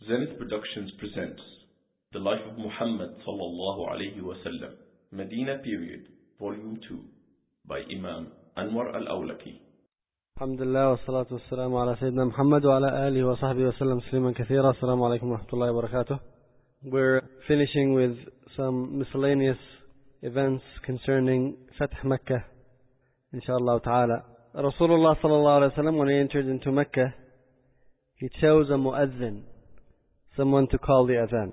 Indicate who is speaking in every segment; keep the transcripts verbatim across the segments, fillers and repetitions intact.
Speaker 1: Zenith Productions presents The Life of Muhammad sallallahu alayhi wa sallam, Medina Period, Volume two, by Imam Anwar al-Awlaki.
Speaker 2: Alhamdulillah wa salatu wa salamu ala Sayyidina Muhammad wa ala alihi wa sahbihi wa sallam tasliman kathira. Assalamu alaikum wa rahmatullahi wa barakatuh. We're finishing with some miscellaneous events concerning Fath Makkah, inshallah ta'ala. Rasulullah sallallahu alayhi wa sallam, when he entered into Mecca, he chose a mu'adhin, someone to call the adhan.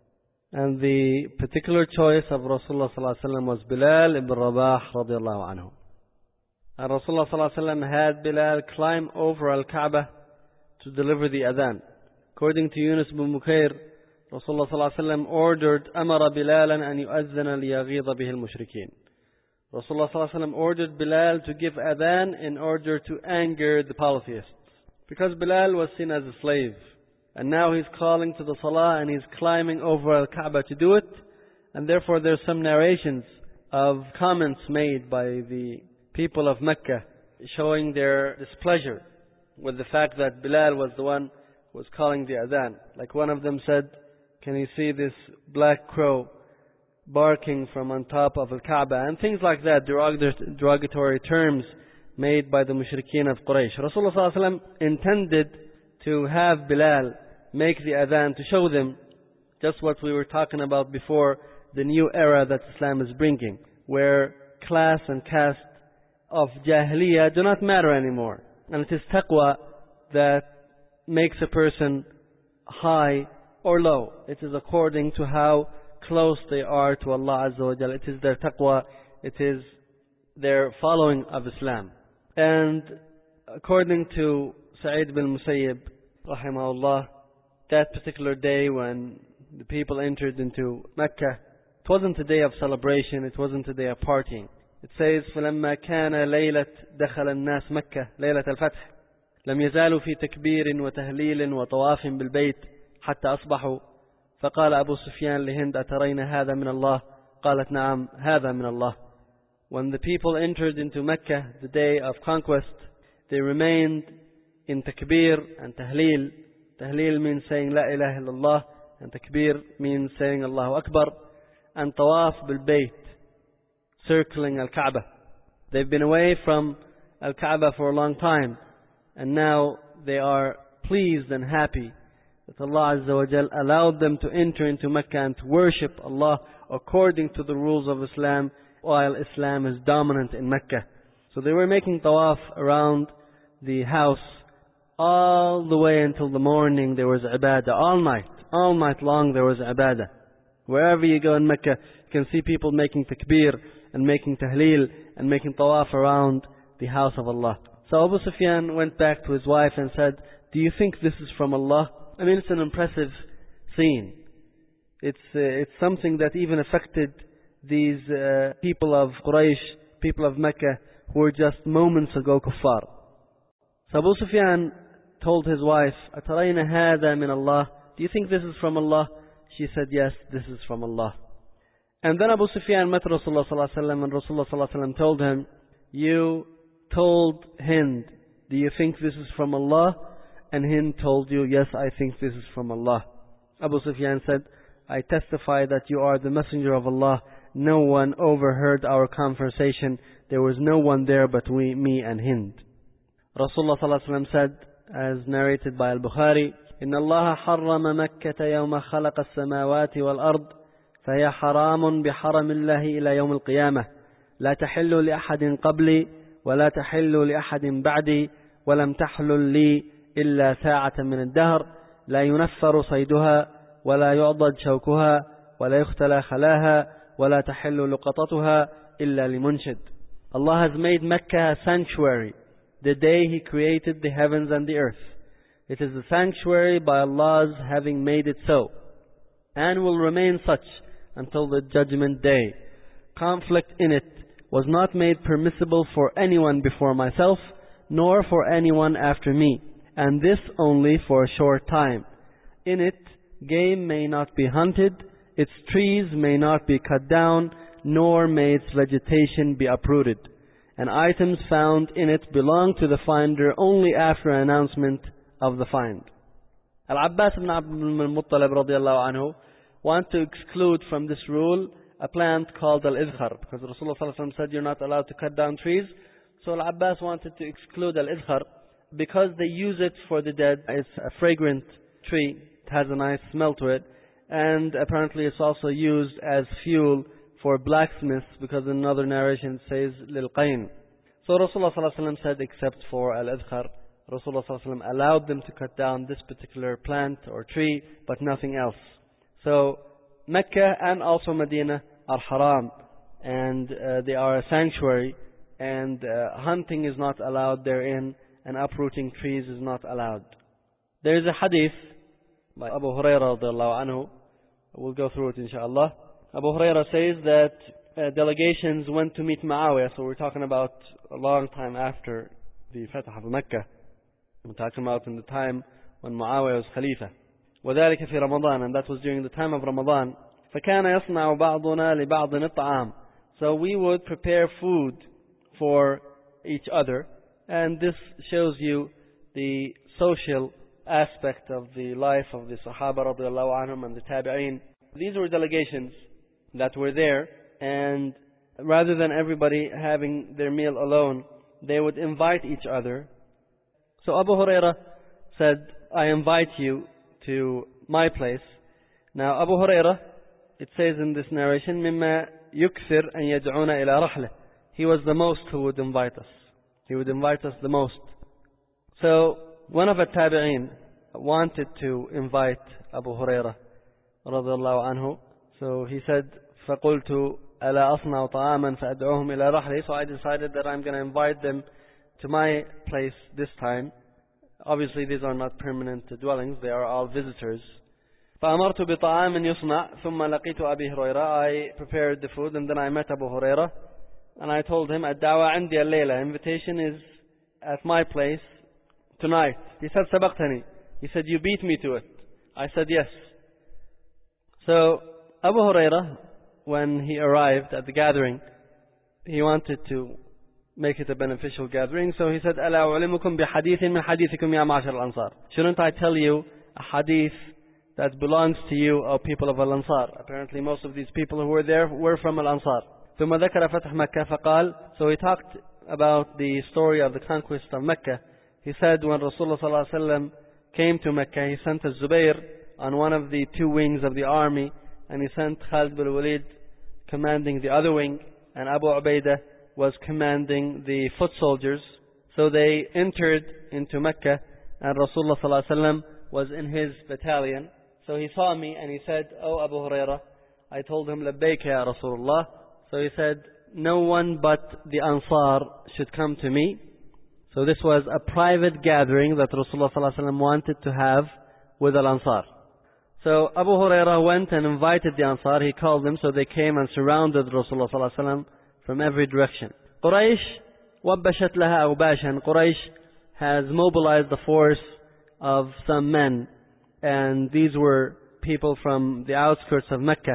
Speaker 2: And the particular choice of Rasulullah sallallahu alayhi wa sallam was Bilal ibn Rabah radiallahu anhu. And Rasulullah sallallahu alayhi wa sallam had Bilal climb over Al-Kaaba to deliver the adhan. According to Yunus ibn Mukair, Rasulullah sallallahu alayhi wa sallam ordered Amara Bilalan an yu'adhana liyaghidha bihi al-mushrikeen. Rasulullah sallallahu alayhi wa sallam ordered Bilal to give adhan in order to anger the polytheists. Because Bilal was seen as a slave. And now he's calling to the salah and he's climbing over Al-Kaaba to do it. And therefore there's some narrations of comments made by the people of Mecca showing their displeasure with the fact that Bilal was the one who was calling the adhan. Like one of them said, can you see this black crow barking from on top of Al-Kaaba? And things like that, derogatory terms made by the mushrikeen of Quraysh. Rasulullah sallallahu alaihi wasallam intended to have Bilal make the adhan to show them just what we were talking about before, the new era that Islam is bringing, where class and caste of Jahiliyyah do not matter anymore. And it is taqwa that makes a person high or low. It is according to how close they are to Allah Azza wa Jalla. It is their taqwa, it is their following of Islam. And according to Sa'id bin Musayyib, rahimahullah, that particular day when the people entered into Mecca, it wasn't a day of celebration, it wasn't a day of partying. It says, فَلَمَّا كَانَ لَيْلَةَ دَخَلَ النَّاسِ مَكَّةَ لَيْلَةَ الْفَتْحِ لم يزالوا في تكبير وتهليل وطواف بالبيت حتى أصبحوا فقال أبو سفيان لهند أترين هذا من الله قالت نعم هذا من الله. When the people entered into Mecca, the day of conquest, they remained in takbir and tahleel. Tahleel means saying La ilaha illallah, and takbir means saying Allahu Akbar, and tawaf bil bayt, circling Al-Kaaba. They've been away from Al-Kaaba for a long time, and now they are pleased and happy that Allah Azza wa Jal allowed them to enter into Mecca and to worship Allah according to the rules of Islam, while Islam is dominant in Mecca. So they were making tawaf around the house all the way until the morning. There was ibadah all night. All night long there was ibadah. Wherever you go in Mecca, you can see people making takbir and making tahleel and making tawaf around the house of Allah. So Abu Sufyan went back to his wife and said, do you think this is from Allah? I mean, it's an impressive scene. It's, uh, it's something that even affected these uh, people of Quraysh, people of Mecca, who were just moments ago kuffar. So Abu Sufyan told his wife, أَتَرَيْنَ هَذَا مِنَ اللَّهِ, do you think this is from Allah? She said, yes, this is from Allah. And then Abu Sufyan met Rasulullah sallallahu alaihi wasallam, and Rasulullah sallallahu alaihi wasallam told him, you told Hind, do you think this is from Allah? And Hind told you, yes, I think this is from Allah. Abu Sufyan said, I testify that you are the messenger of Allah. No one overheard our conversation. There was no one there but we, me and Hind. Rasulullah sallallahu alaihi wasallam said, as narrated by Al-Bukhari, إن الله حرم مكة يوم خلق السماوات والأرض فهي حرام بحرم الله إلى يوم القيامة لا تحل لأحد قبلي ولا تحل لأحد بعدي ولم تحلل لي إلا ساعة من الدهر لا ينفر صيدها ولا يعضد شوكها ولا يختلى خلاها ولا تحل لقطتها إلا لمنشد. Allah has made Mecca a sanctuary the day He created the heavens and the earth. It is a sanctuary by Allah's having made it so, and will remain such until the judgment day. Conflict in it was not made permissible for anyone before myself, nor for anyone after me, and this only for a short time. In it, game may not be hunted, its trees may not be cut down, nor may its vegetation be uprooted. And items found in it belong to the finder only after an announcement of the find. Al-Abbas ibn Abdul Muttalib radiallahu anhu want to exclude from this rule a plant called al-idkhar, because Rasulullah sallallahu alaihi wasallam said you're not allowed to cut down trees. So Al-Abbas wanted to exclude al-idkhar because they use it for the dead. It's a fragrant tree, it has a nice smell to it, and apparently it's also used as fuel for blacksmiths, because in another narration it says lil-qayn. So Rasulullah sallallahu alaihi wasallam said except for al-idkhar, Rasulullah sallallahu alaihi wasallam allowed them to cut down this particular plant or tree, but nothing else. So Mecca and also Medina are haram, and uh, they are a sanctuary, and uh, hunting is not allowed therein, and uprooting trees is not allowed. There is a hadith by Abu Hurairah radiallahu anhu. We'll go through it inshallah. Abu Hurairah says that uh, delegations went to meet Muawiyah, so we're talking about a long time after the Fatah of Mecca. We're talking about in the time when Muawiyah was Khalifa. وذلك في رمضان, and that was during the time of Ramadan. فكان يصنع بعضنا لبعض الطعام. So we would prepare food for each other, and this shows you the social aspect of the life of the Sahaba radiallahu anhum and the Tabi'een. These were delegations that were there, and rather than everybody having their meal alone, they would invite each other. So Abu Hurairah said, I invite you to my place. Now Abu Hurairah, it says in this narration, مما يكثر أن يدعون إلى رحلة. He was the most who would invite us. He would invite us the most. So one of the Tabi'een wanted to invite Abu Hurairah radiallahu anhu. So he said, فقلت ألا أصنع طعاما فأدعوهم إلى رحلة. So I decided that I'm going to invite them to my place this time. Obviously these are not permanent dwellings, they are all visitors. فأمرت بطعام يصنع ثم لقيت أبي هريرة. I prepared the food and then I met Abu Hurairah and I told him, الدعوة عندي الليلة, invitation is at my place tonight. He said, سبقتني. He said, you beat me to it. I said, yes. So Abu Hurairah, when he arrived at the gathering, he wanted to make it a beneficial gathering. So he said, ألا أعلمكم بحديث من حديثكم يا معشر الأنصار. Shouldn't I tell you a hadith that belongs to you, O people of Al-Ansar? Apparently most of these people who were there were from Al-Ansar. ثم ذكر فتح مكة فقال. So he talked about the story of the conquest of Mecca. He said when Rasulullah sallallahu alaihi wasallam came to Mecca, he sent Az-Zubayr on one of the two wings of the army, and he sent Khalid bin Walid commanding the other wing, and Abu Ubaidah was commanding the foot soldiers. So they entered into Mecca, and Rasulullah sallallahu alaihi wasallam was in his battalion. So he saw me and he said, "Oh Abu Hurairah." I told him, "Labbayka ya Rasulullah." So he said, "No one but the Ansar should come to me." So this was a private gathering that Rasulullah sallallahu alaihi wasallam wanted to have with Al Ansar. So Abu Hurairah went and invited the Ansar. He called them, so they came and surrounded Rasulullah sallallahu alaihi wasallam from every direction. Quraysh wabbashat laha awbashan. Quraysh has mobilized the force of some men, and these were people from the outskirts of Mecca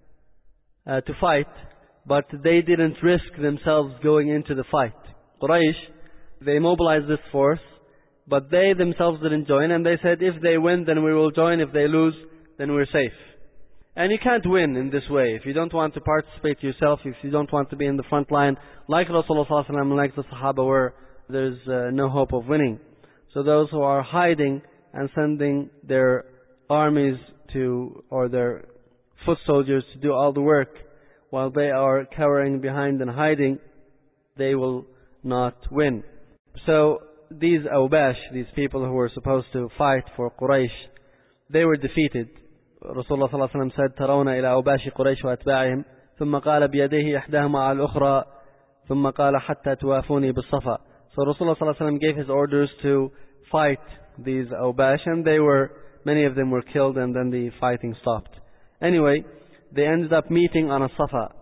Speaker 2: uh, to fight, but they didn't risk themselves going into the fight. Quraysh, they mobilized this force, but they themselves didn't join, and they said, if they win, then we will join. If they lose, then we're safe. And you can't win in this way. If you don't want to participate yourself, if you don't want to be in the front line, like Rasulullah sallallahu alaihi wasallam, like the Sahaba were, there's uh, no hope of winning. So those who are hiding and sending their armies to, or their foot soldiers to do all the work, while they are cowering behind and hiding, they will not win. So these Awbash, these people who were supposed to fight for Quraysh, they were defeated. Rasulullah sallallahu alaihi wasallam said, ترون إلى أوباش قريش وأتباعهم ثم قال بيديه إحداهما على الأخرى ثم قال حتى توافوني بالصفا. So Rasulullah sallallahu alaihi wasallam gave his orders to fight these Awbash, and they were, many of them were killed, and then the fighting stopped. Anyway, they ended up meeting on a Safa.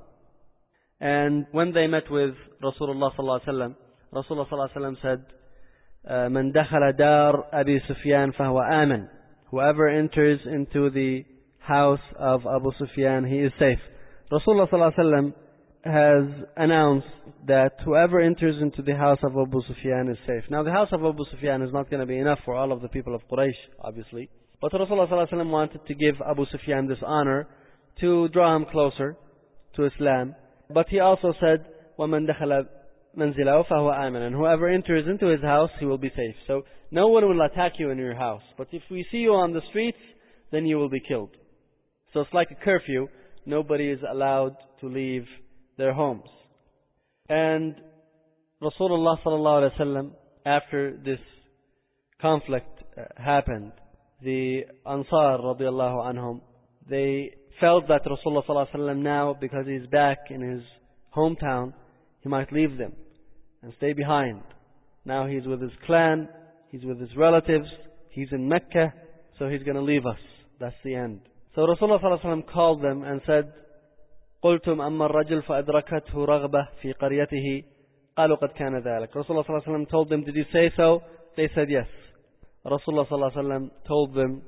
Speaker 2: And when they met with Rasulullah sallallahu alaihi wasallam, Rasulullah sallallahu alaihi wasallam said, من دخل دار أبي سفيان فهو آمن. Whoever enters into the house of Abu Sufyan, he is safe. Rasulullah sallallahu alaihi wasallam has announced that whoever enters into the house of Abu Sufyan is safe. Now the house of Abu Sufyan is not going to be enough for all of the people of Quraysh, obviously. But Rasulullah sallallahu alaihi wasallam wanted to give Abu Sufyan this honor to draw him closer to Islam. But he also said, وَمَنْ دَخَلَ مَنْزِلَهُ فَهُوَ آمِنٌ, and whoever enters into his house, he will be safe. So no one will attack you in your house. But if we see you on the streets, then you will be killed. So it's like a curfew. Nobody is allowed to leave their homes. And Rasulullah sallallahu alaihi wasallam, after this conflict uh, happened, the Ansar radiallahu anhum, they felt that Rasulullah sallallahu alaihi wasallam now, because he's back in his hometown, he might leave them and stay behind. Now he's with his clan, he's with his relatives, he's in Mecca, so he's going to leave us. That's the end. So Rasulullah sallallahu alaihi wasallam called them and said, قلتم أما الرجل فأدركته رغبة في قريته قالوا قد كان ذلك. Rasulullah sallallahu alaihi wasallam told them, did you say so? They said yes. Rasulullah sallallahu alaihi wasallam told them,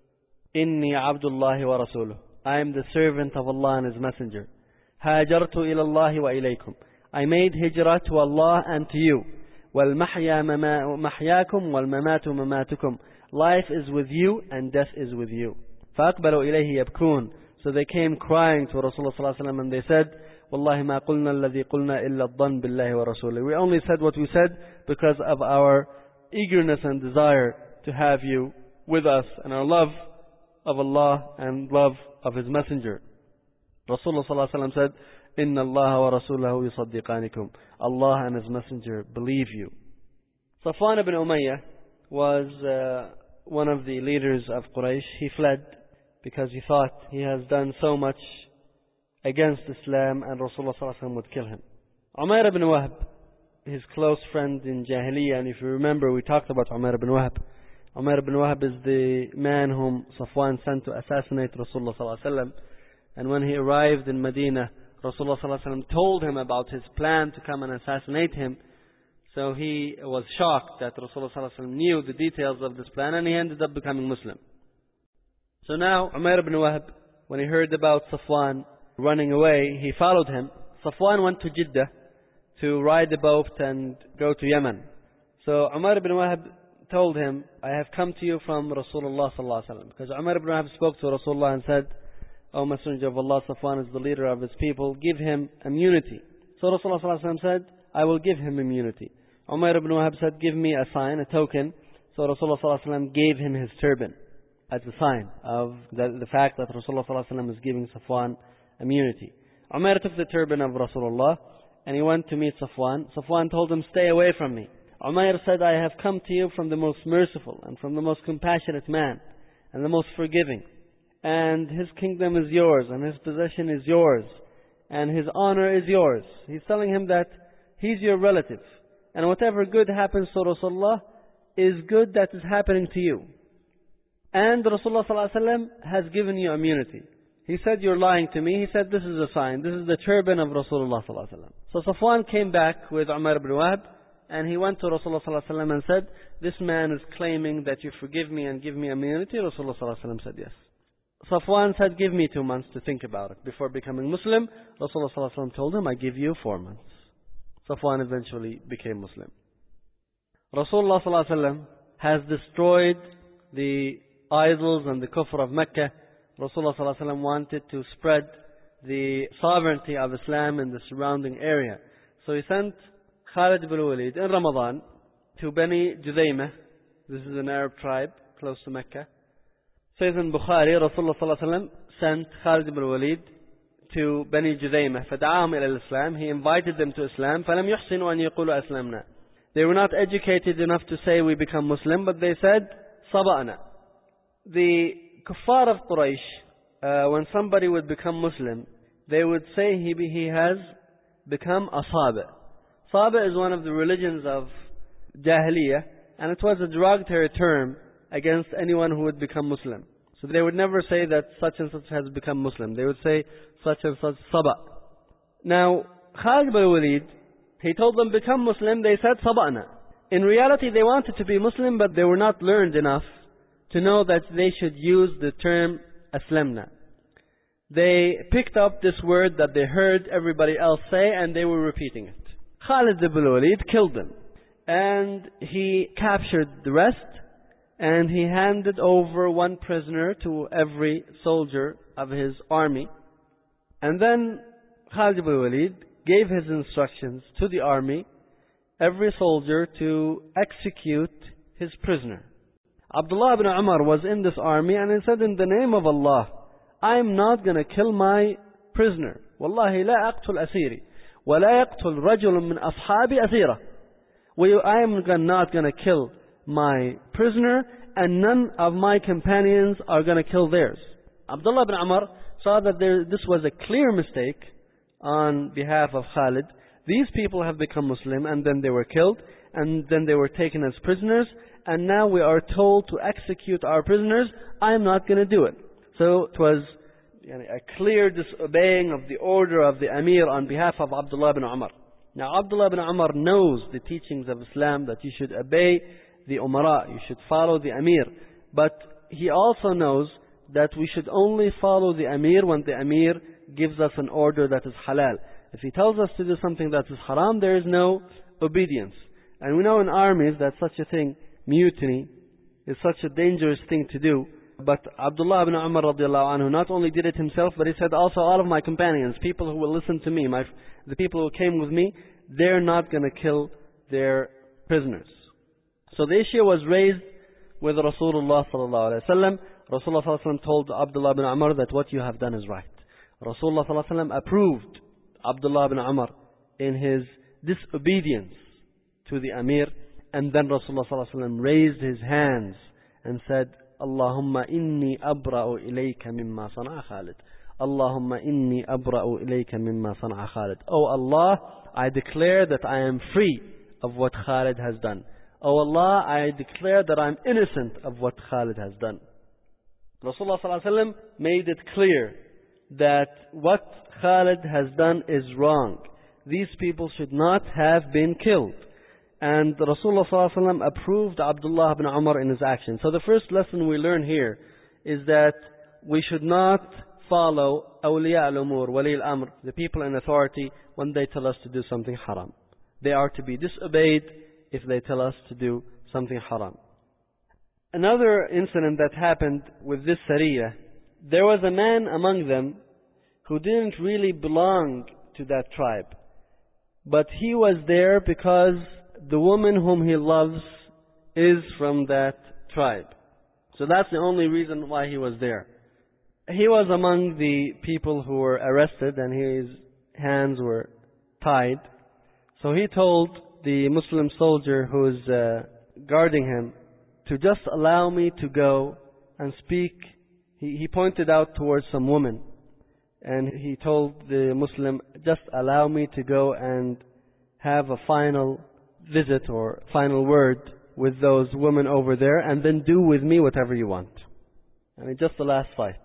Speaker 2: إني عبد الله ورسوله, I am the servant of Allah and His Messenger. هاجرت إلى الله وإليكم, I made hijrah to Allah and to you. والمحيا محياكم والممات مماتكم, life is with you and death is with you. فأقبلوا إليه يبكون, so they came crying to Rasulullah sallallahu alaihi wasallam and they said, والله ما قلنا الذي قلنا إلا الظن بالله ورسوله. We only said what we said because of our eagerness and desire to have you with us and our love of Allah and love of His Messenger. Rasulullah sallallahu alaihi wasallam said, إن الله ورسوله يصدقانكم, Allah and His Messenger believe you. Safwan ibn Umayyah was uh, one of the leaders of Quraysh. He fled because he thought he has done so much against Islam and Rasulullah sallallahu alaihi wasallam would kill him. Umair ibn Wahb, his close friend in Jahiliyyah, and if you remember we talked about Umair ibn Wahb. Umair ibn Wahb is the man whom Safwan sent to assassinate Rasulullah sallallahu alaihi wasallam. And when he arrived in Medina, Rasulullah sallallahu alaihi wasallam told him about his plan to come and assassinate him. So he was shocked that Rasulullah sallallahu alaihi wasallam knew the details of this plan, and he ended up becoming Muslim. So now Umair ibn Wahb, when he heard about Safwan running away, he followed him. Safwan went to Jeddah to ride the boat and go to Yemen. So Umair ibn Wahb told him, I have come to you from Rasulullah sallallahu alaihi wasallam. Because Umair ibn Wahb spoke to Rasulullah and said, O Messenger of Allah, Safwan is the leader of his people, give him immunity. So Rasulullah sallallahu alaihi wasallam said, I will give him immunity. Umair ibn Wahb said, give me a sign, a token. So Rasulullah sallallahu alaihi wasallam gave him his turban as a sign of the, the fact that Rasulullah sallallahu alaihi wasallam is giving Safwan immunity. Umair took the turban of Rasulullah and he went to meet Safwan. Safwan told him, stay away from me. Umair said, I have come to you from the most merciful and from the most compassionate man and the most forgiving. And his kingdom is yours and his possession is yours and his honor is yours. He's telling him that he's your relative. And whatever good happens to Rasulullah is good that is happening to you. And Rasulullah sallallahu alaihi wasallam has given you immunity. He said, you're lying to me. He said, this is a sign. This is the turban of Rasulullah sallallahu alaihi wasallam. So Safwan came back with Umair ibn Wahb and he went to Rasulullah sallallahu alaihi wasallam and said, this man is claiming that you forgive me and give me immunity. Rasulullah sallallahu alaihi wasallam said yes. Safwan said, give me two months to think about it. Before becoming Muslim, Rasulullah sallallahu alaihi wasallam told him, I give you four months. Safwan eventually became Muslim. Rasulullah sallallahu alaihi wasallam has destroyed the idols and the kufr of Mecca. Rasulullah sallallahu alaihi wasallam wanted to spread the sovereignty of Islam in the surrounding area. So he sent Khalid ibn Walid in Ramadan to Bani Judaymah. This is an Arab tribe close to Mecca. Says in Bukhari, Rasulullah sallallahu alaihi wasallam sent Khalid ibn Walid to Bani Judaymah. فَدَعَاهُمْ إِلَى الْإِسْلَامِ. He invited them to Islam. فَلَمْ يُحْسِنُوا أَنْ يَقُولُوا أَسْلَمْنَا. They were not educated enough to say we become Muslim, but they said, صَبَأْنَا. The kuffar of Quraysh, uh, when somebody would become Muslim, they would say he, be, he has become a Sabi. Sabi is one of the religions of Jahiliyyah, and it was a derogatory term against anyone who would become Muslim. So they would never say that such and such has become Muslim. They would say such and such Saba. Now, Khalid ibn Walid, he told them become Muslim, they said Saba'na. In reality they wanted to be Muslim, but they were not learned enough to know that they should use the term Aslamna. They picked up this word that they heard everybody else say and they were repeating it. Khalid ibn Walid killed them and he captured the rest and he handed over one prisoner to every soldier of his army. And then Khalid ibn Walid gave his instructions to the army, every soldier to execute his prisoner. Abdullah ibn Umar was in this army and he said, in the name of Allah, I am not going to kill my prisoner. Wallahi la aqtul asiri, wa la yaqtul rajul min ashabi asira. I am not going to kill my prisoner, and none of my companions are going to kill theirs. Abdullah ibn Umar saw that there, this was a clear mistake on behalf of Khalid. These people have become Muslim, and then they were killed, and then they were taken as prisoners, and now we are told to execute our prisoners. I am not going to do it. So it was a clear disobeying of the order of the Amir on behalf of Abdullah ibn Umar. Now Abdullah ibn Umar knows the teachings of Islam, that you should obey the Umara, you should follow the Amir. But he also knows that we should only follow the Amir when the Amir gives us an order that is halal. If he tells us to do something that is haram, there is no obedience. And we know in armies that such a thing, mutiny, is such a dangerous thing to do. But Abdullah ibn Umar radiallahu anhu not only did it himself, but he said also all of my companions, people who will listen to me, my, the people who came with me, they're not going to kill their prisoners. So the issue was raised with Rasulullah sallallahu alaihi wasallam. Rasulullah sallallahu alaihi wasallam told Abdullah ibn Umar that what you have done is right. Rasulullah sallallahu alaihi wasallam approved Abdullah ibn Umar in his disobedience to the Amir, and then Rasulullah sallallahu alaihi wasallam raised his hands and said, Allahumma inni abra'u ilayka mimma sana'a Khalid. Allahumma inni abra'u ilayka mimma sana'a Khalid. Oh Allah, I declare that I am free of what Khalid has done. Oh Allah, I declare that I am innocent of what Khalid has done. Rasulullah sallallahu alaihi wasallam made it clear that what Khalid has done is wrong. These people should not have been killed. And Rasulullah sallallahu alaihi wasallam approved Abdullah ibn Umar in his action. So the first lesson we learn here is that we should not follow awliya al-umur, wali al-amr, the people in authority, when they tell us to do something haram. They are to be disobeyed if they tell us to do something haram. Another incident that happened with this Sariyah, there was a man among them who didn't really belong to that tribe. But he was there because the woman whom he loves is from that tribe. So that's the only reason why he was there. He was among the people who were arrested and his hands were tied. So he told the Muslim soldier who's uh, guarding him to just allow me to go and speak. He, he pointed out towards some woman, and he told the Muslim, just allow me to go and have a final visit or final word with those women over there, and then do with me whatever you want. And it's just the last fight.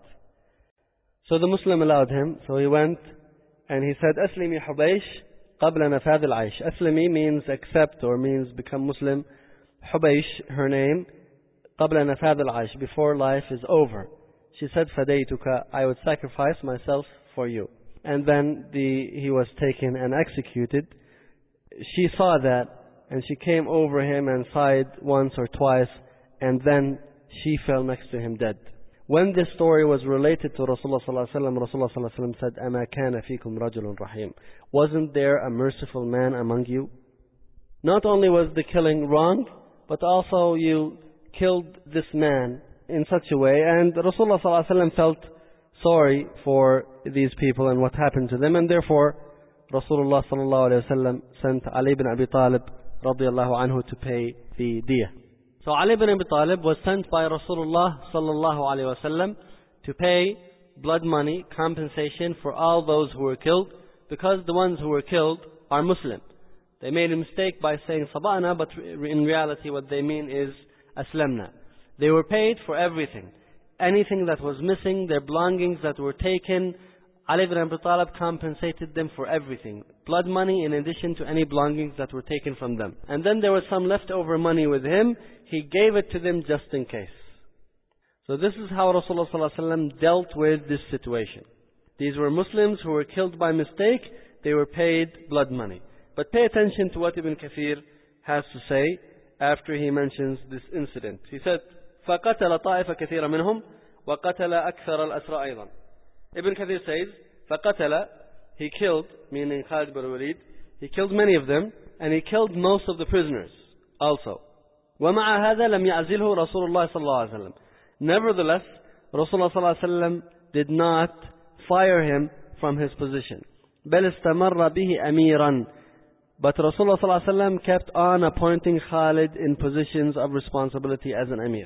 Speaker 2: So the Muslim allowed him. So he went and he said, Aslimi Hubaysh qabla nafad al-aish. Aslimi means accept or means become Muslim. Hubaysh, her name, qabla nafad al-aish, before life is over. She said, Fadaytuka, I would sacrifice myself for you. And then the, he was taken and executed. She saw that, and she came over him and sighed once or twice, and then she fell next to him dead. When this story was related to Rasulullah sallallahu alaihi wasallam, Rasulullah sallallahu alaihi wasallam said, "Ama kana fikum rajulun rahim." Wasn't there a merciful man among you? Not only was the killing wrong, but also you killed this man in such a way, and Rasulullah sallallahu alaihi wasallam felt sorry for these people and what happened to them, and therefore Rasulullah sallallahu alaihi wasallam sent Ali ibn Abi Talib radiyallahu anhu to pay the diyah. So Ali ibn Abi Talib was sent by Rasulullah sallallahu alaihi wasallam to pay blood money compensation for all those who were killed, because the ones who were killed are Muslim. They made a mistake by saying sabana, but in reality what they mean is aslamna. They were paid for everything. Anything that was missing, their belongings that were taken, Ali ibn Abi Talib compensated them for everything. Blood money in addition to any belongings that were taken from them. And then there was some leftover money with him. He gave it to them just in case. So this is how Rasulullah sallallahu alaihi wasallam dealt with this situation. These were Muslims who were killed by mistake. They were paid blood money. But pay attention to what Ibn Kathir has to say after he mentions this incident. He said, فقتل طائفة كثيرة منهم وقتل أكثر الأسرى أيضا. Ibn Kathir says فقتل, he killed, meaning Khalid bin Walid, he killed many of them and he killed most of the prisoners also. ومع هذا لم يعزله رسول الله صلى الله عليه وسلم. Nevertheless, Rasulullah صلى الله عليه وسلم did not fire him from his position. بل استمر به أميرا. But Rasulullah صلى الله عليه وسلم kept on appointing Khalid in positions of responsibility as an emir.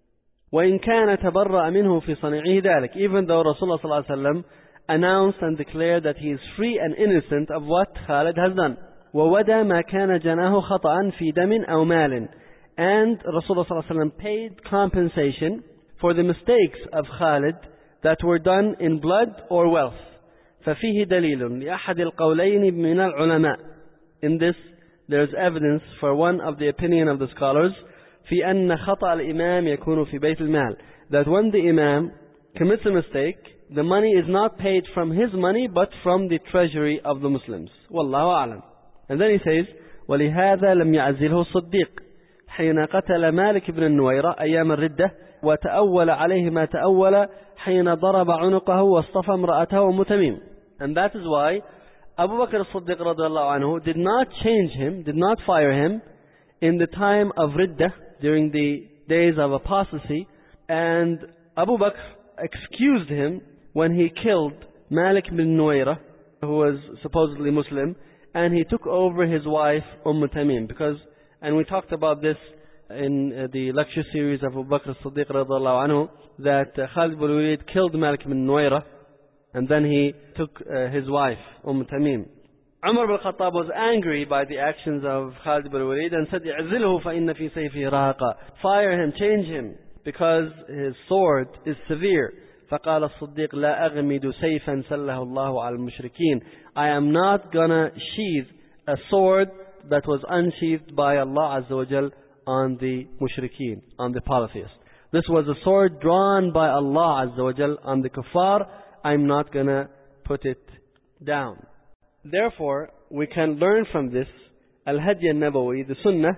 Speaker 2: وإن كان تبرأ منه في صنيعه ذلك. Even though Rasulullah صلى الله عليه وسلم announced and declared that he is free and innocent of what Khalid has done. وودى ما كان جناه خطأ في دم أو مال. And Rasulullah صلى الله عليه وسلم paid compensation for the mistakes of Khalid that were done in blood or wealth. ففيه دليل لأحد القولين من العلماء. In this there is evidence for one of the opinion of the scholars في أن خطأ الإمام يكون في بيت المال, that when the imam commits a mistake, the money is not paid from his money but from the treasury of the Muslims. والله أعلم. And then he says ولهذا لم يعزله الصديق حين قتل مالك بن النويرة أيام الردة وتأول عليه ما تأول حين ضرب عنقه واصطفى امرأته أم تميم. And that is why Abu Bakr as-Siddiq radiallahu anhu did not change him, did not fire him in the time of Riddah, during the days of apostasy, and Abu Bakr excused him when he killed Malik bin Nuwaira, who was supposedly Muslim, and he took over his wife Umm Tamim, because, and we talked about this in uh, the lecture series of Abu Bakr as-Siddiq radiallahu anhu, that uh, Khalid bin Walid killed Malik bin Nuwaira, and then he took uh, his wife Umm Tamim. Umar bin Khattab was angry by the actions of Khalid bin Walid and said, اعزله فإن في سيفه راقة. Fire him, change him, because his sword is severe. فقال الصديق لا أغمد سيفا سله الله على المشركين. I am not gonna sheathe a sword that was unsheathed by Allah Azza wa Jal on the mushrikeen, on the polytheists. This was a sword drawn by Allah Azza wa Jal on the kuffar. I'm not gonna put it down. Therefore, we can learn from this Al-Hadi al-Nabawi, the Sunnah,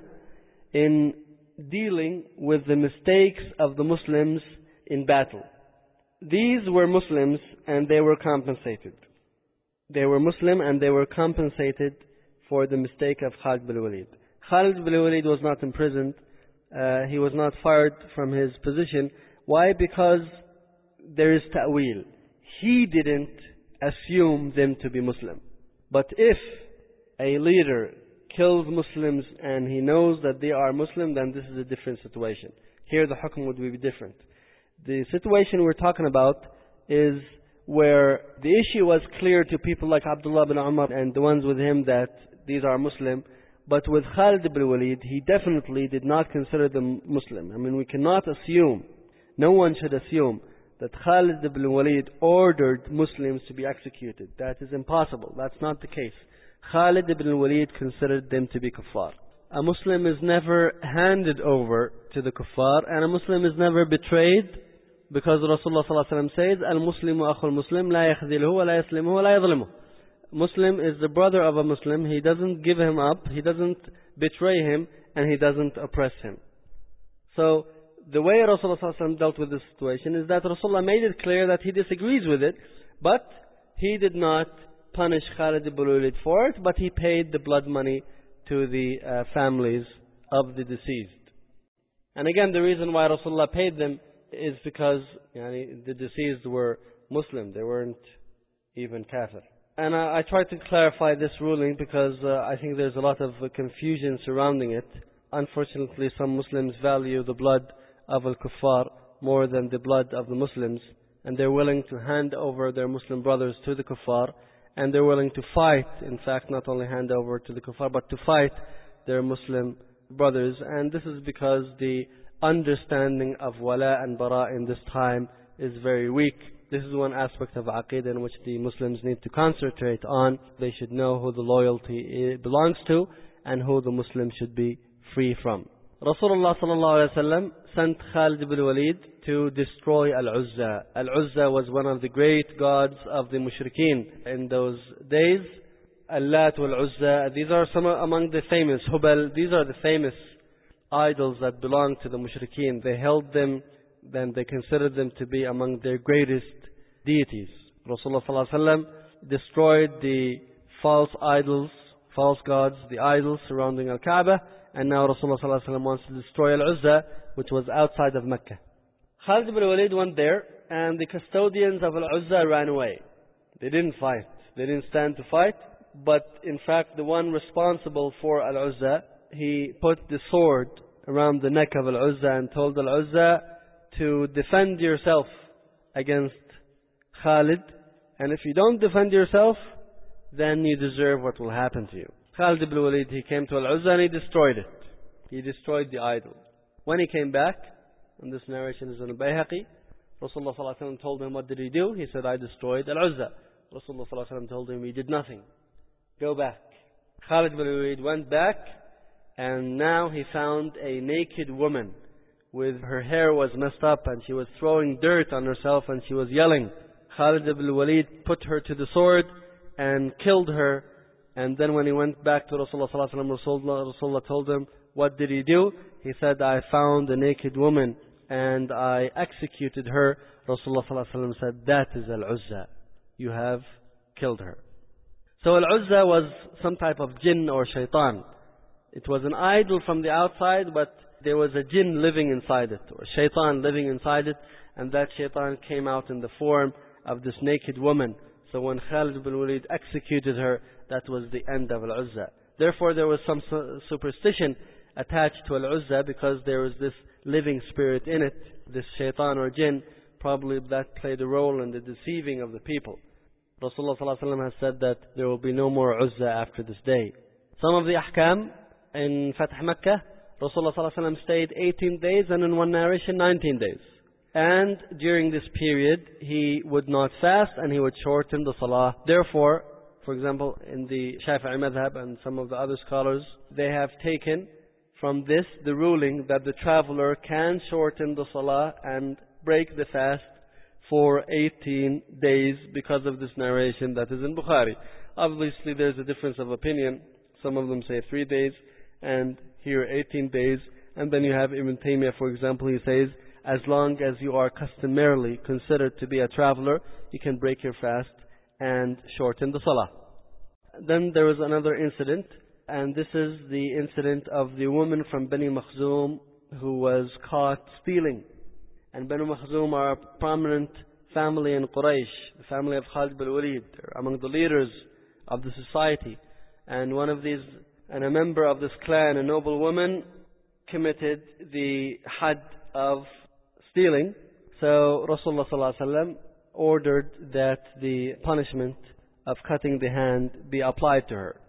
Speaker 2: in dealing with the mistakes of the Muslims in battle. These were Muslims and they were compensated. They were Muslim and they were compensated for the mistake of Khalid bin Walid. Khalid bin Walid was not imprisoned. Uh, he was not fired from his position. Why? Because there is ta'wil. He didn't assume them to be Muslim. But if a leader kills Muslims and he knows that they are Muslim, then this is a different situation. Here the hukm would be different. The situation we're talking about is where the issue was clear to people like Abdullah bin Umar and the ones with him that these are Muslim. But with Khalid bin Walid, he definitely did not consider them Muslim. I mean, we cannot assume, no one should assume that Khalid bin Walid ordered Muslims to be executed. That is impossible. That's not the case. Khalid bin Walid considered them to be kuffar. A Muslim is never handed over to the kuffar, and a Muslim is never betrayed, because Rasulullah sallallahu alaihi wasallam says, "Al-Muslimu akhul Muslim, la yakhdhiluhu wa la yaslimuhu wa la yadhlimuhu." Muslim is the brother of a Muslim. He doesn't give him up, he doesn't betray him, and he doesn't oppress him. So, the way Rasulullah sallallahu alaihi wasallam dealt with this situation is that Rasulullah made it clear that he disagrees with it, but he did not punish Khalid bin Walid for it, but he paid the blood money to the uh, families of the deceased. And again, the reason why Rasulullah paid them is because yani, the deceased were Muslim. They weren't even kafir. And I, I try to clarify this ruling because uh, I think there's a lot of uh, confusion surrounding it. Unfortunately, some Muslims value the blood of al-kuffar more than the blood of the Muslims, and they're willing to hand over their Muslim brothers to the kuffar, and they're willing to fight, in fact, not only hand over to the kuffar, but to fight their Muslim brothers. And this is because the understanding of wala and bara in this time is very weak. This is one aspect of Aqeedah in which the Muslims need to concentrate on. They should know who the loyalty belongs to and who the Muslim should be free from. Rasulullah sallallahu alaihi wasallam sent Khalid bin Walid to destroy Al-Uzza. Al-Uzza was one of the great gods of the mushrikeen in those days. Al-Lat wal-Uzza, these are some among the famous. Hubal, these are the famous idols that belonged to the mushrikeen. They held them, then they considered them to be among their greatest deities. Rasulullah sallallahu alaihi wasallam destroyed the false idols, false gods, the idols surrounding Al-Kaaba, and now Rasulullah sallallahu alaihi wasallam wants to destroy Al-Uzza, which was outside of Mecca. Khalid ibn Walid went there, and the custodians of Al-Uzza ran away. They didn't fight. They didn't stand to fight, but in fact the one responsible for Al-Uzza, he put the sword around the neck of Al-Uzza and told Al-Uzza to defend yourself against Khalid, and if you don't defend yourself, then you deserve what will happen to you. Khalid ibn Walid, he came to Al-Uzza and he destroyed it. He destroyed the idol. When he came back, and this narration is in Al-Bayhaqi, Rasulullah sallallahu alaihi wasallam told him, what did he do? He said, I destroyed Al-Uzza. Rasulullah sallallahu alaihi wasallam told him, he did nothing. Go back. Khalid ibn Walid went back, and now he found a naked woman with her hair was messed up, and she was throwing dirt on herself, and she was yelling. Khalid ibn Walid put her to the sword and killed her. And then when he went back to Rasulullah sallallahu alaihi wasallam, Rasulullah, Rasulullah told him, what did he do? He said, I found a naked woman and I executed her. Rasulullah sallallahu alaihi wasallam said, that is Al-Uzza. You have killed her. So Al-Uzza was some type of jinn or shaitan. It was an idol from the outside, but there was a jinn living inside it, or shaitan living inside it, and that shaitan came out in the form of this naked woman. So when Khalid ibn Walid executed her, that was the end of Al-Uzza. Therefore there was some superstition attached to Al-Uzza, because there was this living spirit in it, this shaitan or jinn, probably that played a role in the deceiving of the people. Rasulullah sallallahu alaihi wasallam has said that there will be no more Uzza after this day. Some of the ahkam in Fath Makkah, Rasulullah sallallahu alaihi wasallam stayed eighteen days, and in one narration nineteen days. And during this period, he would not fast and he would shorten the salah. Therefore, for example, in the Shafi'i madhab and some of the other scholars, they have taken from this the ruling that the traveler can shorten the salah and break the fast for eighteen days because of this narration that is in Bukhari. Obviously, there's a difference of opinion. Some of them say three days, and here eighteen days. And then you have Ibn Taymiyyah, for example, he says, as long as you are customarily considered to be a traveler, you can break your fast and shorten the salah. Then there was another incident, and this is the incident of the woman from Bani Makhzum who was caught stealing. And Bani Makhzum are a prominent family in Quraysh, the family of Khalid ibn Walid. They're among the leaders of the society. And one of these, and a member of this clan, a noble woman, committed the had of stealing. So Rasulullah sallallahu alaihi wasallam ordered that the punishment of cutting the hand be applied to her.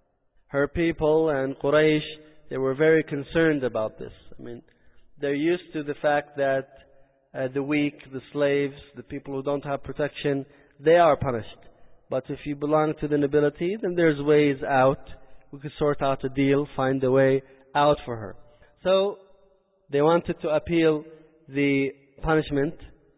Speaker 2: Her people and Quraysh, they were very concerned about this. I mean, they're used to the fact that uh, the weak, the slaves, the people who don't have protection, they are punished. But if you belong to the nobility, then there's ways out. We could sort out a deal, find a way out for her. So they wanted to appeal the punishment.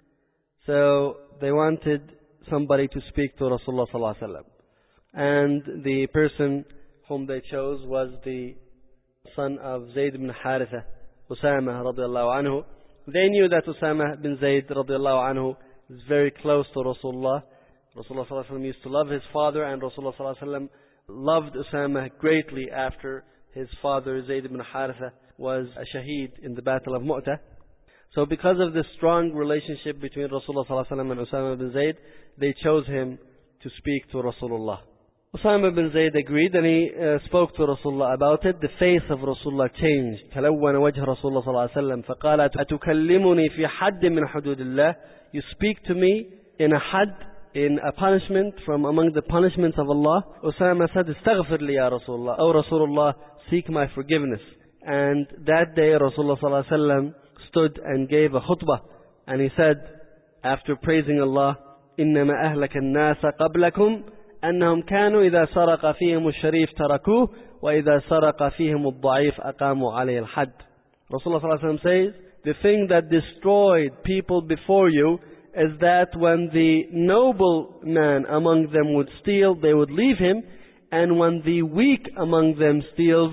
Speaker 2: So they wanted somebody to speak to Rasulullah sallallahu alaihi wasallam. And the person whom they chose was the son of Zayd ibn Haritha, Usama radiallahu anhu. They knew that Usama bin Zayd radiallahu anhu is very close to Rasulullah. Rasulullah sallallahu alaihi wasallam used to love his father, and Rasulullah sallallahu alaihi wasallam loved Usama greatly after his father Zayd ibn Haritha was a shaheed in the Battle of Mu'tah. So because of this strong relationship between Rasulullah sallallahu alaihi wasallam and Usama bin Zayd, they chose him to speak to Rasulullah. Usama bin Zayd agreed, and he uh, spoke to Rasulullah about it. The face of Rasulullah changed. تلون وجه رسول الله صلى الله عليه وسلم فقال أتكلمني في حد من حدود الله. You speak to me in a had, in a punishment from among the punishments of Allah. Usama said, استغفر لي يا رسول الله. Oh Rasulullah, seek my forgiveness. And that day Rasulullah صلى الله عليه وسلم stood and gave a khutbah, and he said, after praising Allah, إنما أهلك الناس قبلكم أنهم كانوا إذا سرق فيهم الشريف تركوه وإذا سرق فيهم الضعيف أقاموا عليه الحد. Rasulullah sallallahu alaihi wasallam says, the thing that destroyed people before you is that when the noble man among them would steal, they would leave him, and when the weak among them steals,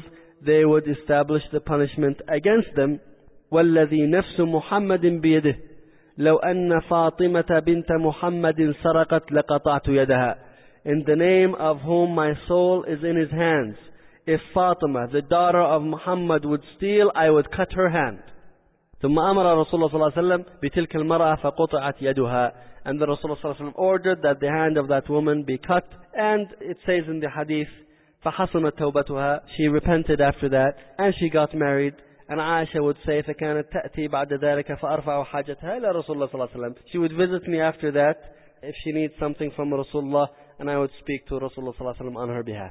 Speaker 2: they would establish the punishment against them. وَالَّذِي نَفْسُ مُحَمَّدٍ بِيَدِهِ لَوْ أَنَّ فَاطِمَةَ بِنْتَ مُحَمَّدٍ سَرَقَتْ لَقَطَعْتُ يَدَهَا. In the name of whom my soul is in his hands, if Fatima, the daughter of Muhammad, would steal, I would cut her hand. ثم أمر رسول الله صلى الله عليه وسلم بتلك المرأة فقطعت يدها. And the Rasulullah صلى الله عليه وسلم ordered that the hand of that woman be cut. And it says in the hadith, فحسنت توبتها. She repented after that and she got married. And Aisha would say, فكانت تأتي بعد ذلك فأرفع حاجتها إلى رسول الله صلى الله عليه وسلم. She would visit me after that if she needs something from Rasulullah, and I would speak to Rasulullah صلى الله عليه وسلم on her behalf.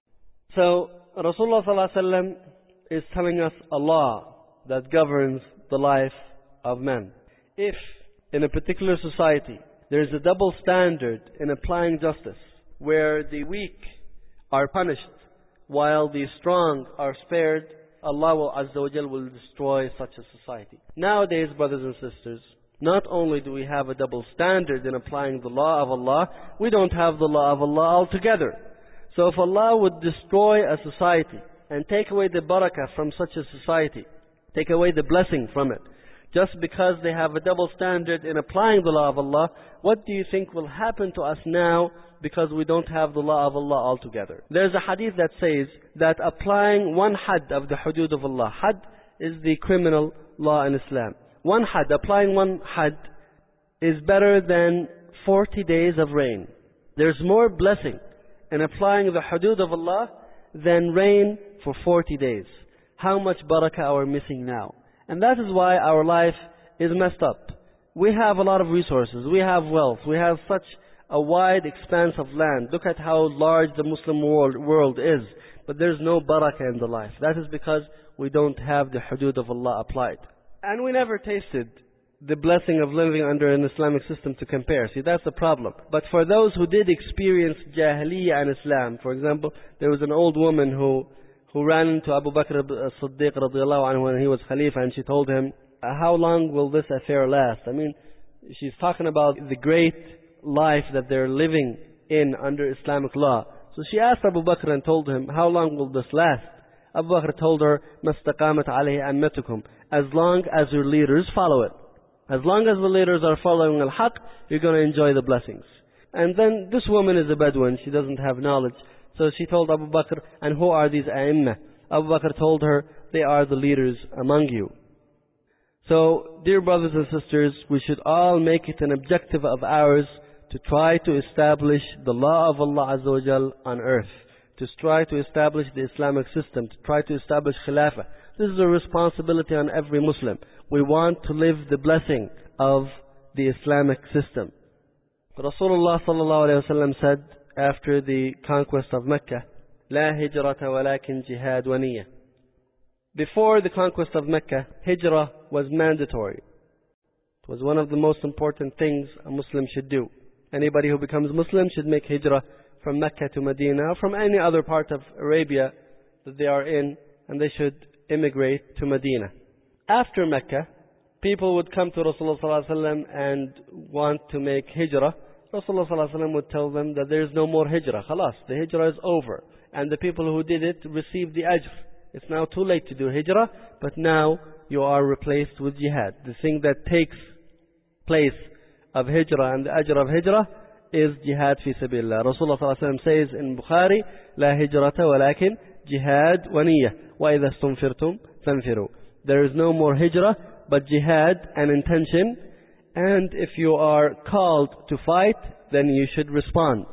Speaker 2: So Rasulullah صلى الله عليه وسلم is telling us a law that governs the life of men. If in a particular society there is a double standard in applying justice, where the weak are punished while the strong are spared, Allah will, Azza wa Jal will destroy such a society. Nowadays, brothers and sisters, not only do we have a double standard in applying the law of Allah, we don't have the law of Allah altogether. So if Allah would destroy a society and take away the barakah from such a society, take away the blessing from it, just because they have a double standard in applying the law of Allah, what do you think will happen to us now because we don't have the law of Allah altogether? There's a hadith that says that applying one had of the hudud of Allah, had is the criminal law in Islam. One had, applying one had is better than forty days of rain. There's more blessing in applying the hudud of Allah than rain for forty days. How much barakah are we missing now? And that is why our life is messed up. We have a lot of resources, we have wealth, we have such a wide expanse of land. Look at how large the Muslim world, world is. But there's no barakah in the life. That is because we don't have the hudud of Allah applied. And we never tasted the blessing of living under an Islamic system to compare. See, that's the problem. But for those who did experience Jahiliyyah and Islam, for example, there was an old woman who who ran into Abu Bakr as-Siddiq radiallahu anhu when he was Khalifa, and she told him, how long will this affair last? I mean, she's talking about the great life that they're living in under Islamic law. So she asked Abu Bakr and told him, how long will this last? Abu Bakr told her, مَا اسْتَقَامَتْ عَلَيْهِ أَمَّتُكُمْ. As long as your leaders follow it. As long as the leaders are following al-haq, you're going to enjoy the blessings. And then this woman is a Bedouin, she doesn't have knowledge. So she told Abu Bakr, and who are these A'immah? Abu Bakr told her, they are the leaders among you. So, dear brothers and sisters, we should all make it an objective of ours to try to establish the law of Allah Azza wa Jal on earth. To try to establish the Islamic system, to try to establish Khilafah. This is a responsibility on every Muslim. We want to live the blessing of the Islamic system. Rasulullah sallallahu alayhi wa sallam said, after the conquest of Mecca, لا هجرة ولكن جهاد ونية. Before the conquest of Mecca, hijrah was mandatory. It was one of the most important things a Muslim should do. Anybody who becomes Muslim should make hijrah from Mecca to Medina, or from any other part of Arabia that they are in, and they should immigrate to Medina. After Mecca, people would come to Rasulullah sallallahu alaihi wasallam and want to make hijrah. Rasulullah sallallahu alaihi wasallam would tell them that there is no more hijrah. Khalas, the hijrah is over. And the people who did it received the ajr. It's now too late to do hijrah, but now you are replaced with jihad. The thing that takes place of hijrah and the ajr of hijrah is jihad fi sabilillah. Rasulullah sallallahu alaihi wasallam says in Bukhari, لا هجرة ولكن جهاد ونية وإذا استنفرتم فانفروا. There is no more hijrah, but jihad and intention. And if you are called to fight, then you should respond.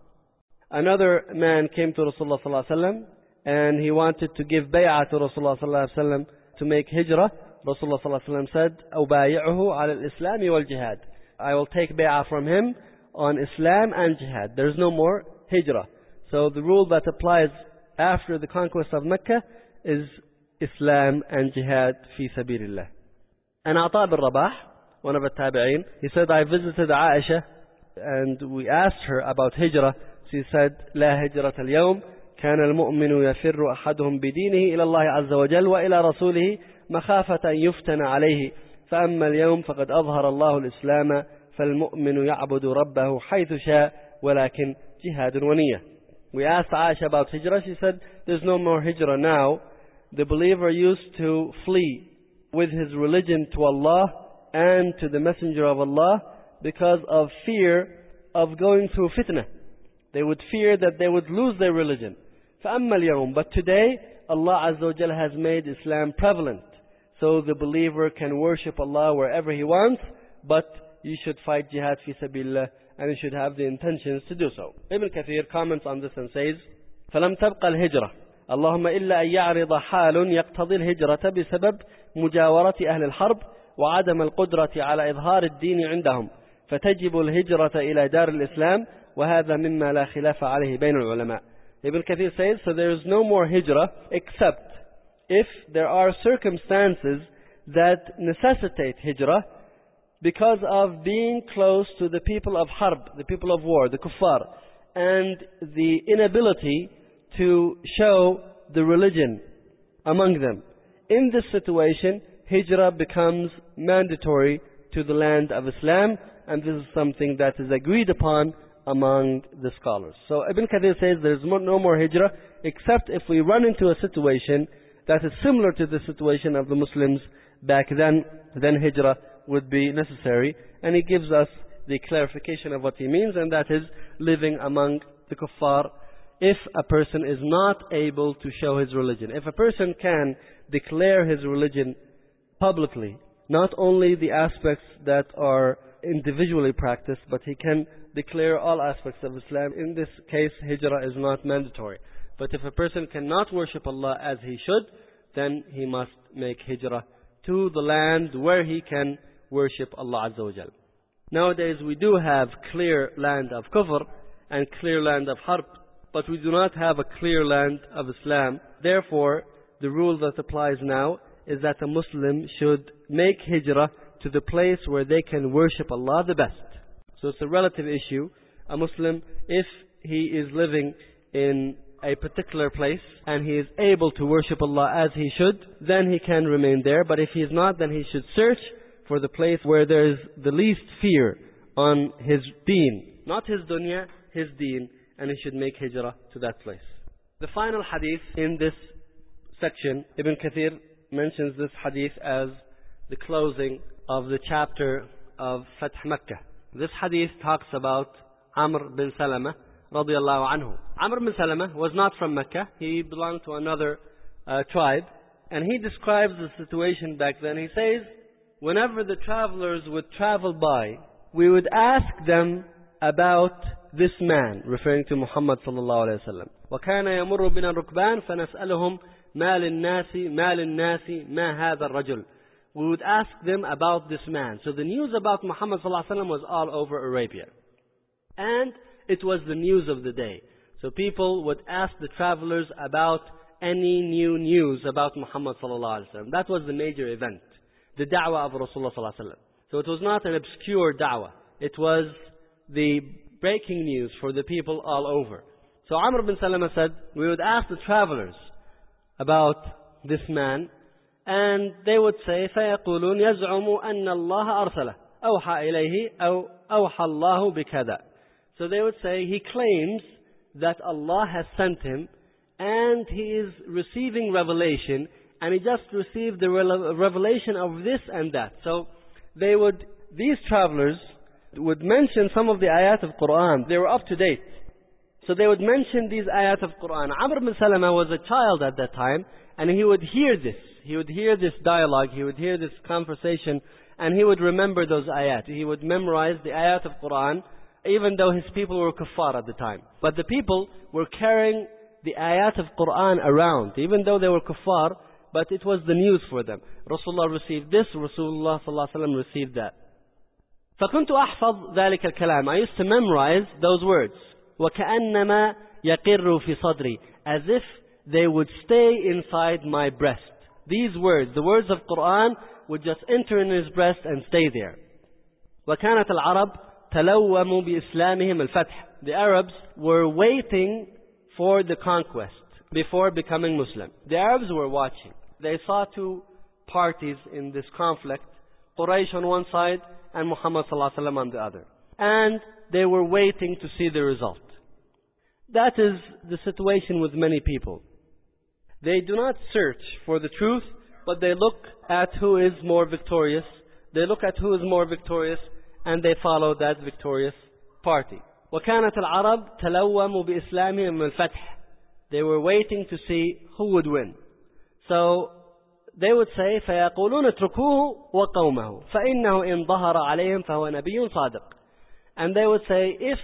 Speaker 2: Another man came to Rasulullah sallallahu alaihi wasallam, and he wanted to give bay'ah to Rasulullah sallallahu alaihi wasallam to make hijrah. Rasulullah sallallahu alaihi wasallam said, أُبَايِعُهُ عَلى الْإِسْلَامِ وَالْجِهَادِ. I will take bay'ah from him on Islam and jihad. There is no more hijrah. So the rule that applies after the conquest of Mecca is Islam and jihad fi sabilillah. And Ata bin Rabah, one of the tabi'een, he said, I visited Aisha and we asked her about hijrah. She said, لا هجرة اليوم كان المؤمن يفر أحدهم بدينه إلى الله عز وجل وإلى رسوله مخافة أن يفتن عليه فأما اليوم فقد أظهر الله الإسلام فالمؤمن يعبد ربه حيث شاء ولكن جهاد ونية. We asked Aisha about hijrah. She said, there's no more hijrah now the believer used to flee with his religion to Allah and to the Messenger of Allah because of fear of going through fitna. They would fear that they would lose their religion. فَأَمَّا الْيَوْمِ But today, Allah Azza wa Jalla has made Islam prevalent. So the believer can worship Allah wherever he wants, but you should fight jihad fi sabilillah, and you should have the intentions to do so. Ibn Kathir comments on this and says, فَلَمْ تَبْقَ الْهِجْرَةِ اللهم إلا أن يعرض حال يقتضي الهجرة بسبب مجاورة أهل الحرب وعدم القدرة على إظهار الدين عندهم فتجب الهجرة إلى دار الإسلام وهذا مما لا خلاف عليه بين العلماء. Ibn Kathir says, so there is no more hijrah except if there are circumstances that necessitate hijrah because of being close to the people of harb, the people of war, the kuffar, and the inability to show the religion among them. In this situation, hijrah becomes mandatory to the land of Islam, and this is something that is agreed upon among the scholars. So Ibn Kathir says there is no more hijrah except if we run into a situation that is similar to the situation of the Muslims back then, then hijrah would be necessary. And he gives us the clarification of what he means, and that is living among the kuffar if a person is not able to show his religion. If a person can declare his religion publicly, not only the aspects that are individually practiced, but he can declare all aspects of Islam. In this case, hijrah is not mandatory. But if a person cannot worship Allah as he should, then he must make hijrah to the land where he can worship Allah Azza wa Jal. Nowadays we do have clear land of kufr and clear land of harb, but we do not have a clear land of Islam. Therefore, the rule that applies now is that a Muslim should make hijrah to the place where they can worship Allah the best. So it's a relative issue. A Muslim, if he is living in a particular place and he is able to worship Allah as he should, then he can remain there. But if he is not, then he should search for the place where there is the least fear on his deen. Not his dunya, his deen. And he should make hijrah to that place. The final hadith in this section, Ibn Kathir mentions this hadith as the closing of the chapter of Fath Makkah. This hadith talks about Amr bin Salama radiyallahu anhu. Amr bin Salama was not from Mecca. He belonged to another uh, tribe. And he describes the situation back then. He says, whenever the travelers would travel by, we would ask them about this man, referring to Muhammad sallallahu alayhi wa sallam. وَكَانَ يَمُرُّ بِنَا الرُّكْبَانِ فَنَسْأَلُهُمْ مَا لِلنَّاسِ مَا لِلنَّاسِ مَا هَذَا الرَّجُلُ. We would ask them about this man. So the news about Muhammad sallallahu alayhi wa sallam was all over Arabia. And it was the news of the day. So people would ask the travelers about any new news about Muhammad sallallahu alayhi wa sallam. That was the major event, the da'wah of Rasulullah sallallahu alayhi wa sallam. So it was not an obscure da'wah. It was the breaking news for the people all over. So Amr bin Salama said, we would ask the travelers about this man, and they would say, فَيَقُولُونَ يَزْعُمُ أَنَّ اللَّهَ أَرْسَلَهُ أَوْحَى إِلَيْهِ أَوْ أَوْحَى اللَّهُ بِكَذَا. So they would say, he claims that Allah has sent him, and he is receiving revelation, and he just received the revelation of this and that. So they would, these travelers would mention some of the ayat of Quran. They were up to date. So they would mention these ayat of Quran. Amr bin Salama was a child at that time, and he would hear this. He would hear this dialogue, he would hear this conversation, and he would remember those ayat. He would memorize the ayat of Quran, even though his people were kuffar at the time. But the people were carrying the ayat of Quran around, even though they were kuffar, but it was the news for them. Rasulullah received this, Rasulullah sallallahu alaihi wasallam received that. فكنت أحفظ ذلك الكلام. I used to memorize those words. وكأنما يقر في صدري, as if they would stay inside my breast. These words, the words of Quran, would just enter in his breast and stay there. وكانت العرب تلوموا بإسلامهم الفتح. The Arabs were waiting for the conquest before becoming Muslim. The Arabs were watching. They saw two parties in this conflict, Quraysh on one side and Muhammad sallallahu alaihi wasallam on the other. And they were waiting to see the result. That is the situation with many people. They do not search for the truth, but they look at who is more victorious. They look at who is more victorious, and they follow that victorious party. وَكَانَتِ الْعَرَبْ تَلَوَّمُ بِإِسْلَامِهِمْ مِنَ الْفَتْحِ. They were waiting to see who would win. So they would say, فَيَقُولُونَ اتْرُكُوهُ وَقَوْمَهُ فَإِنَّهُ إِنْ ظَهَرَ عَلَيْهِمْ فَهُوَ نَبِيٌّ صَادِقٌ. And they would say, if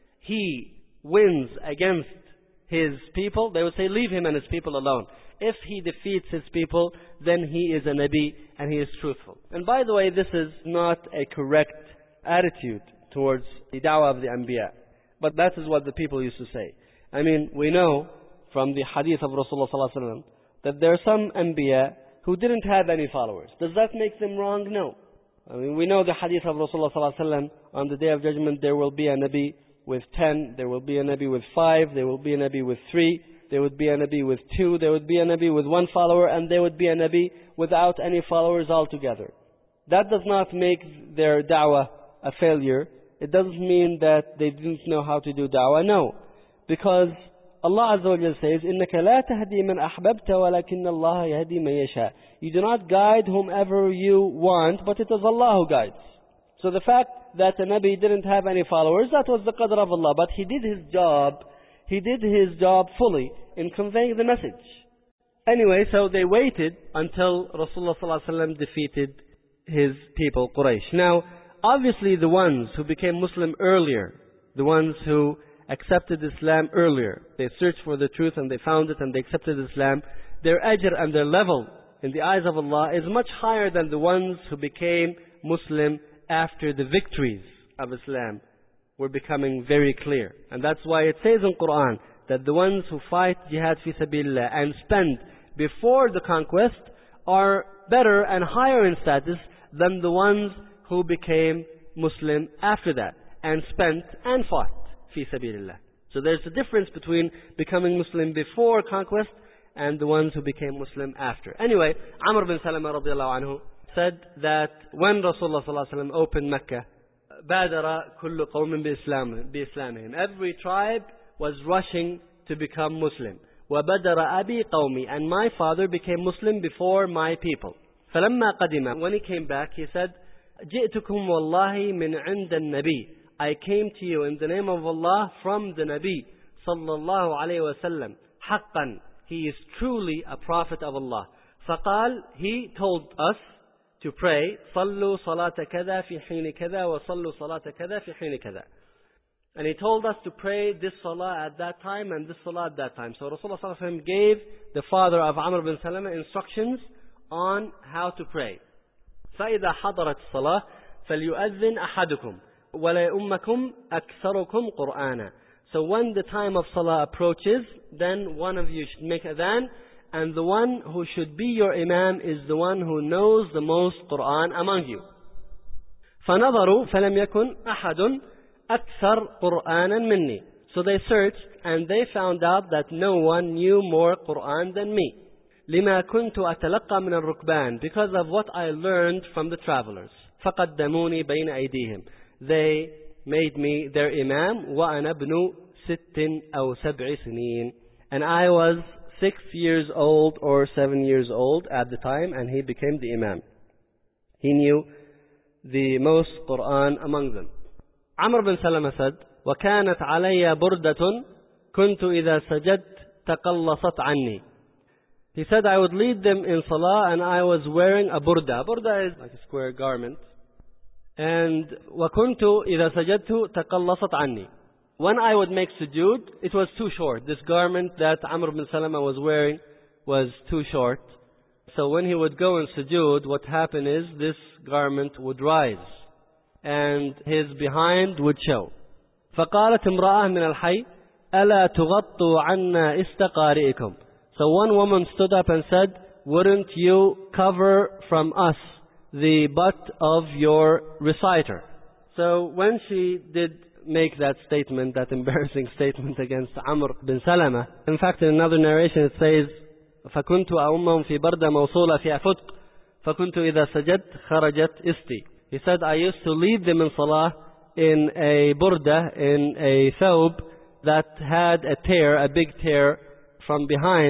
Speaker 2: he wins against his people, they would say, leave him and his people alone. If he defeats his people, then he is a Nabi and he is truthful. And by the way, this is not a correct attitude towards the da'wah of the Anbiya. But that is what the people used to say. I mean, we know from the hadith of Rasulullah sallallahu alaihi wasallam that there are some Anbiya who didn't have any followers. Does that make them wrong? No. I mean, we know the hadith of Rasulullah sallallahu alaihi wasallam, on the Day of Judgment there will be a Nabi with ten, there will be a Nabi with five, there will be a Nabi with three, there would be a Nabi with two, there would be a Nabi with one follower, and there would be a Nabi without any followers altogether. That does not make their da'wah a failure. It doesn't mean that they didn't know how to do da'wah. No. Because Allah Azza wa Jalla says, إِنَّكَ لَا تَهْدِي مَنْ أَحْبَبْتَ وَلَكِنَّ اللَّهَ يَهْدِي مَنْ يَشَاءُ. You do not guide whomever you want, but it is Allah who guides. So the fact that the Nabi didn't have any followers, that was the qadr of Allah. But he did his job. He did his job fully in conveying the message. Anyway, so they waited until Rasulullah sallallahu alaihi wasallam defeated his people, Quraysh. Now, obviously the ones who became Muslim earlier, the ones who accepted Islam earlier, they searched for the truth and they found it and they accepted Islam, their ajr and their level in the eyes of Allah is much higher than the ones who became Muslim after the victories of Islam were becoming very clear. And that's why it says in Quran that the ones who fight jihad fi sabilillah and spend before the conquest are better and higher in status than the ones who became Muslim after that and spent and fought fi sabilillah. So there's a difference between becoming Muslim before conquest and the ones who became Muslim after. Anyway, Amr bin Salama radiallahu anhu said that when Rasulullah sallallahu alaihi wasallam opened Mecca, بادر كل قوم بإسلام بإسلامهم. Every tribe was rushing to become Muslim. وبدر أبي قومي, and my father became Muslim before my people. فلما قدم, when he came back, he said, جئتكم والله من عند النبي. I came to you in the name of Allah from the Nabi صلى الله عليه وسلم. حقا, he is truly a prophet of Allah. فقال, he told us to pray, صلوا صلاة كذا في حين كذا وصلوا صلاة كذا في حين كذا. And he told us to pray this salah at that time and this salah at that time. So Rasulullah sallallahu alaihi wasallam gave the father of Amr bin Salama instructions on how to pray. فإذا حضرت الصلاة فليؤذن أحدكم ولا يؤمكم أكثركم قرآنا. So when the time of salah approaches, then one of you should make adhan, and the one who should be your imam is the one who knows the most Quran among you. فنظروا فلم يكن أحد أكثر قرآنا مني. So they searched and they found out that no one knew more Quran than me. لما كنت أتلقى من الركبان, because of what I learned from the travelers. فقدموني بين أيديهم. They made me their imam. وأنا ابن ست أو سبع سنين. And I was six years old or seven years old at the time, and he became the imam. He knew the most Quran among them. Amr bin Salama said, وَكَانَتْ عَلَيَّ بُرْدَةٌ كُنْتُ إِذَا سَجَدْتَ تَقَلَّصَتْ عَنِّي. He said, I would lead them in salah and I was wearing a burda. Burda is like a square garment. And وَكُنْتُ إِذَا سَجَدْتُ تَقَلَّصَتْ عَنِّي. When I would make sujood, it was too short. This garment that Amr bin Salama was wearing was too short. So when he would go in sujood, what happened is this garment would rise and his behind would show. فقالت امرأة من الحي ألا تغطوا عنا استقارئكم. So one woman stood up and said, wouldn't you cover from us the butt of your reciter? So when she did make that statement, that embarrassing statement against Amr bin Salama, in fact in another narration it says, فكنت أؤمهم في بردة موصولة في أفتق فكنت إذا سجدت خرجت إستي. He said, I used to lead them in salah in a burda, in a thawb that had a tear, a big tear from behind.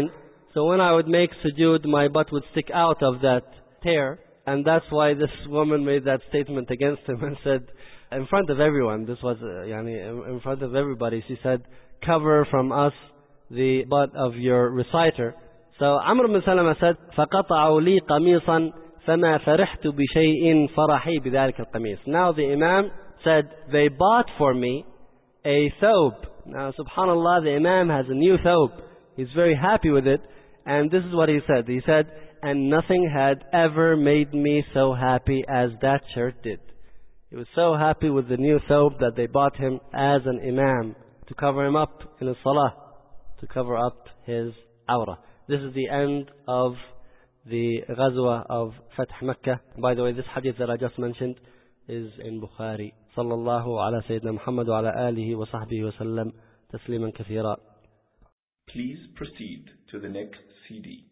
Speaker 2: So when I would make sujood, my butt would stick out of that tear. And that's why this woman made that statement against him and said, in front of everyone, this was uh, yani, in front of everybody, she said, cover from us the butt of your reciter. So Amr ibn Salama said, فَقَطَعُوا لِي قَمِيصًا فَمَا فَرِحْتُ بِشَيْءٍ فَرَحِي بِذَلِكَ الْقَمِيص. Now the Imam said, they bought for me a thobe. Now subhanallah, the Imam has a new thobe. He's very happy with it. And this is what he said. He said, and nothing had ever made me so happy as that shirt did. He was so happy with the new thobe that they bought him as an Imam to cover him up in his salah, to cover up his awrah. This is the end of the Ghazwa of Fath Makkah. By the way, this hadith that I just mentioned is in Bukhari. Sallallahu ala Sayyidina Muhammad wa ala alihi wa sahbihi wa sallam tasliman kathira.
Speaker 1: Please proceed to the next C D.